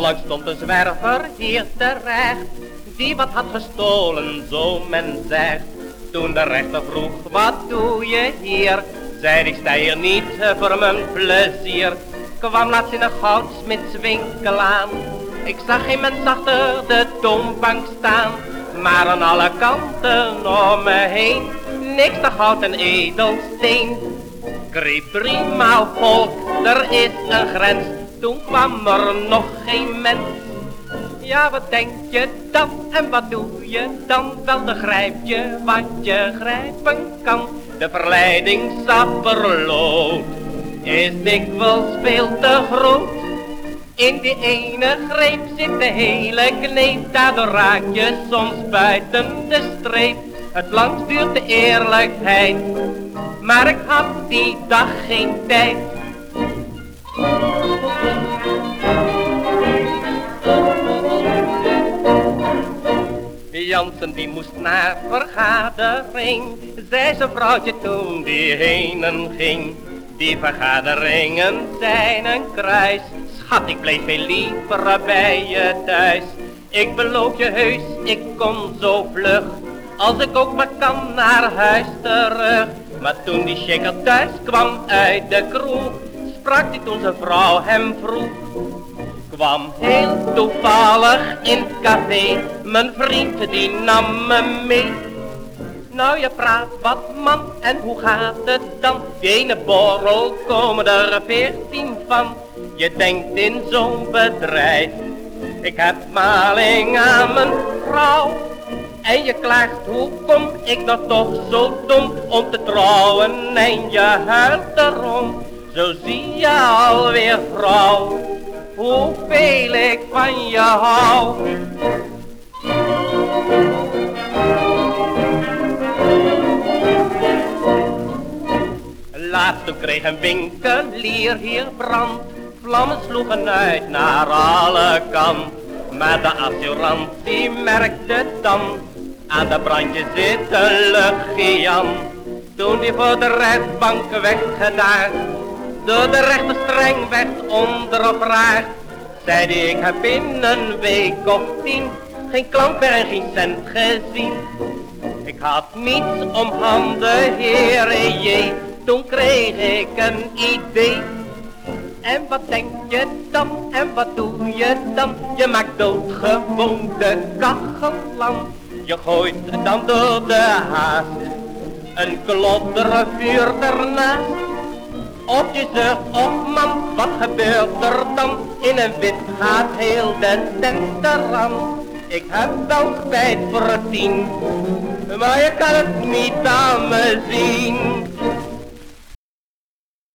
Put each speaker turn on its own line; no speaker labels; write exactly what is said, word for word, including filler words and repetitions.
Onlangs stond een zwerver hier terecht, die wat had gestolen, zo men zegt. Toen de rechter vroeg, wat doe je hier? Zei ik, sta hier niet voor mijn plezier. Kwam laatst in een goudsmidswinkel aan. Ik zag geen mens achter de toonbank staan, maar aan alle kanten om me heen niks dan goud en edelsteen. Kreeg driemaal volk, er is een grens, toen kwam er nog geen mens. Ja, wat denk je dan en wat doe je dan? Wel, begrijp je wat je grijpen kan. De verleiding sapperloot is dikwijls veel te groot. In die ene greep zit de hele kneep, daardoor raak je soms buiten de streep. Het lang duurt de eerlijkheid, maar ik had die dag geen tijd. Jansen die moest naar vergadering, zei zijn vrouwtje toen die heen ging. Die vergaderingen zijn een kruis, schat, ik bleef veel liever bij je thuis. Ik beloof je heus, ik kom zo vlug, als ik ook maar kan naar huis terug. Maar toen die shaker thuis kwam uit de kroeg, sprak hij toen zijn vrouw hem vroeg. Kwam heel toevallig in het café, mijn vriend die nam me mee. Nou, je praat wat man, en hoe gaat het dan? Die ene borrel komen er veertien van. Je denkt in zo'n bedrijf, ik heb maling aan mijn vrouw. En je klaagt, hoe kom ik nou toch zo dom om te trouwen en je huilt erom. Zo zie je alweer, vrouw, hoeveel ik van je hou. Laatst toen kreeg een winkelier hier brand. Vlammen sloegen uit naar alle kant. Maar de assurantie merkte dan, aan de brandje zit een luchtje aan. Toen die voor de rechtbank werd gedaan, door de rechter streng werd ondervraagd, zei die, ik heb in een week of tien geen klant meer en geen cent gezien. Ik had niets om handen, heere jee, toen kreeg ik een idee. En wat denk je dan, en wat doe je dan? Je maakt doodgewoon de kachellamp. Je gooit dan door de haast een klodder vuur ernaast. Of je zegt, och man, wat gebeurt er dan? In een wit gaat heel de tent eraan. Ik heb wel spijt voor tien, maar je kan het niet aan me zien.